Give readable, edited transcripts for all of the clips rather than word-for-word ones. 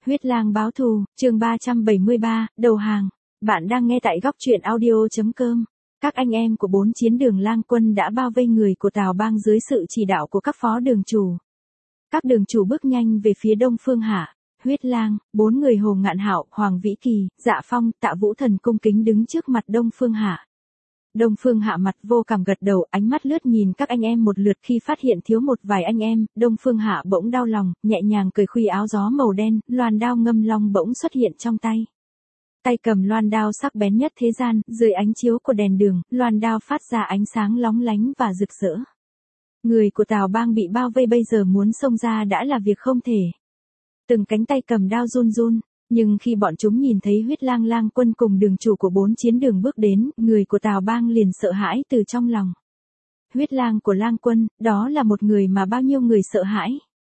Huyết lang báo thù, chương 373, đầu hàng. Bạn đang nghe tại góc truyện audio.com. Các anh em của 4 chiến đường lang quân đã bao vây người của Tào Bang dưới sự chỉ đạo của các phó đường chủ. Các đường chủ bước nhanh về phía Đông Phương Hạ. Huyết lang, 4 người Hồ Ngạn Hạo, Hoàng Vĩ Kỳ, Dạ Phong, Tạ Vũ Thần cung kính đứng trước mặt Đông Phương Hạ. Đông Phương Hạ mặt vô cảm gật đầu, ánh mắt lướt nhìn các anh em một lượt. Khi phát hiện thiếu một vài anh em, Đông Phương Hạ bỗng đau lòng, nhẹ nhàng cởi khuy áo gió màu đen, loan đao ngâm long bỗng xuất hiện trong tay. Tay cầm loan đao sắc bén nhất thế gian, dưới ánh chiếu của đèn đường, loan đao phát ra ánh sáng lóng lánh và rực rỡ. Người của Tào Bang bị bao vây bây giờ muốn xông ra đã là việc không thể. Từng cánh tay cầm đao run run. Nhưng khi bọn chúng nhìn thấy Huyết lang lang quân cùng đường chủ của 4 chiến đường bước đến, người của Tào Bang liền sợ hãi từ trong lòng. Huyết lang của lang quân, đó là một người mà bao nhiêu người sợ hãi.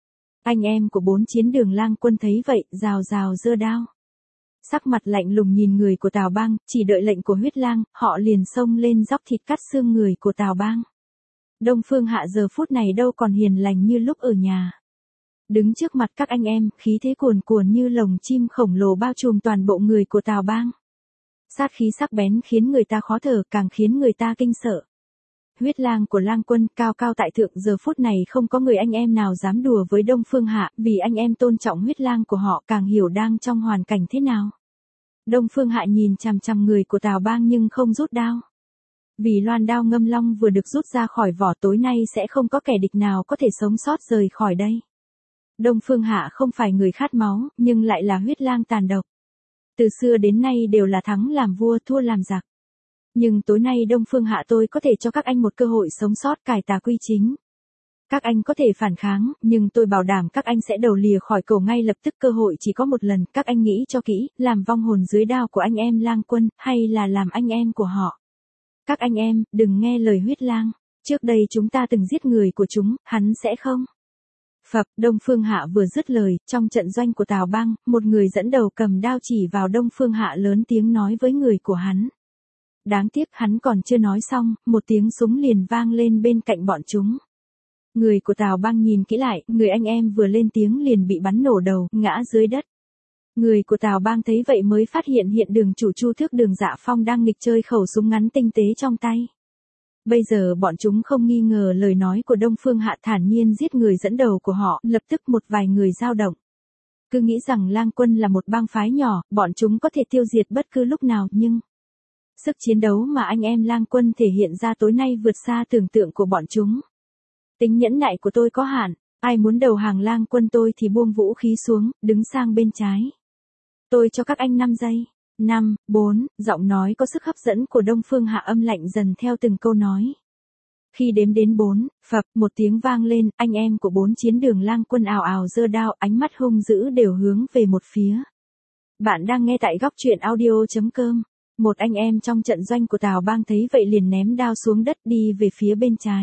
Anh em của 4 chiến đường lang quân thấy vậy, rào rào giơ đao. Sắc mặt lạnh lùng nhìn người của Tào Bang, chỉ đợi lệnh của Huyết lang, họ liền xông lên dóc thịt cắt xương người của Tào Bang. Đông Phương Hạ giờ phút này đâu còn hiền lành như lúc ở nhà. Đứng trước mặt các anh em, khí thế cuồn cuộn như lồng chim khổng lồ bao trùm toàn bộ người của Tào Bang. Sát khí sắc bén khiến người ta khó thở, càng khiến người ta kinh sợ. Huyết lang của lang quân cao cao tại thượng, giờ phút này không có người anh em nào dám đùa với Đông Phương Hạ, vì anh em tôn trọng huyết lang của họ, càng hiểu đang trong hoàn cảnh thế nào. Đông Phương Hạ nhìn chằm chằm người của Tào Bang nhưng không rút đao. Vì loan đao ngâm long vừa được rút ra khỏi vỏ, tối nay sẽ không có kẻ địch nào có thể sống sót rời khỏi đây. Đông Phương Hạ không phải người khát máu, nhưng lại là huyết lang tàn độc. Từ xưa đến nay đều là thắng làm vua, thua làm giặc. Nhưng tối nay Đông Phương Hạ tôi có thể cho các anh một cơ hội sống sót, cải tà quy chính. Các anh có thể phản kháng, nhưng tôi bảo đảm các anh sẽ đầu lìa khỏi cổ ngay lập tức. Cơ hội chỉ có một lần, các anh nghĩ cho kỹ, làm vong hồn dưới đao của anh em lang quân, hay là làm anh em của họ. Các anh em, đừng nghe lời huyết lang. Trước đây chúng ta từng giết người của chúng, hắn sẽ không. Phập, Đông Phương Hạ vừa dứt lời, trong trận doanh của Tào Bang, một người dẫn đầu cầm đao chỉ vào Đông Phương Hạ lớn tiếng nói với người của hắn. Đáng tiếc hắn còn chưa nói xong, một tiếng súng liền vang lên bên cạnh bọn chúng. Người của Tào Bang nhìn kỹ lại, người anh em vừa lên tiếng liền bị bắn nổ đầu, ngã dưới đất. Người của Tào Bang thấy vậy mới phát hiện hiện đường chủ Chu Thước Đường Dạ Phong đang nghịch chơi khẩu súng ngắn tinh tế trong tay. Bây giờ bọn chúng không nghi ngờ lời nói của Đông Phương Hạ, thản nhiên giết người dẫn đầu của họ, lập tức một vài người dao động. Cứ nghĩ rằng lang quân là một bang phái nhỏ, bọn chúng có thể tiêu diệt bất cứ lúc nào, nhưng sức chiến đấu mà anh em lang quân thể hiện ra tối nay vượt xa tưởng tượng của bọn chúng. Tính nhẫn nại của tôi có hạn, ai muốn đầu hàng lang quân tôi thì buông vũ khí xuống, đứng sang bên trái. Tôi cho các anh 5 giây. 5, 4, giọng nói có sức hấp dẫn của Đông Phương Hạ âm lạnh dần theo từng câu nói. Khi đếm đến 4, phập, một tiếng vang lên, anh em của 4 chiến đường lang quân ào ào giơ đao, ánh mắt hung dữ đều hướng về một phía. Bạn đang nghe tại góc truyện audio.com. Một anh em trong trận doanh của Tào Bang thấy vậy liền ném đao xuống đất đi về phía bên trái.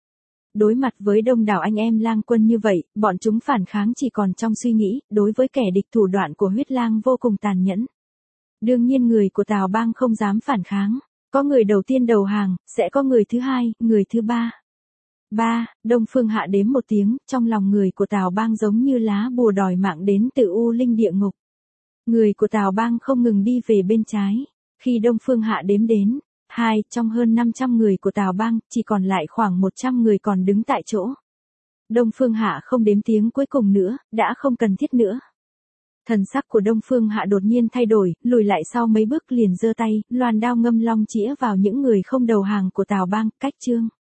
Đối mặt với đông đảo anh em lang quân như vậy, bọn chúng phản kháng chỉ còn trong suy nghĩ, đối với kẻ địch thủ đoạn của huyết lang vô cùng tàn nhẫn. Đương nhiên người của Tào Bang không dám phản kháng. Có người đầu tiên đầu hàng, sẽ có người thứ hai, người thứ ba. 3, Đông Phương Hạ đếm một tiếng, trong lòng người của Tào Bang giống như lá bùa đòi mạng đến từ u linh địa ngục. Người của Tào Bang không ngừng đi về bên trái. Khi Đông Phương Hạ đếm đến 2, trong hơn 500 người của Tào Bang, chỉ còn lại khoảng 100 người còn đứng tại chỗ. Đông Phương Hạ không đếm tiếng cuối cùng nữa, đã không cần thiết nữa. Thần sắc của Đông Phương Hạ đột nhiên thay đổi, lùi lại sau mấy bước liền giơ tay, loan đao ngâm long chĩa vào những người không đầu hàng của Tào Bang, cách chương.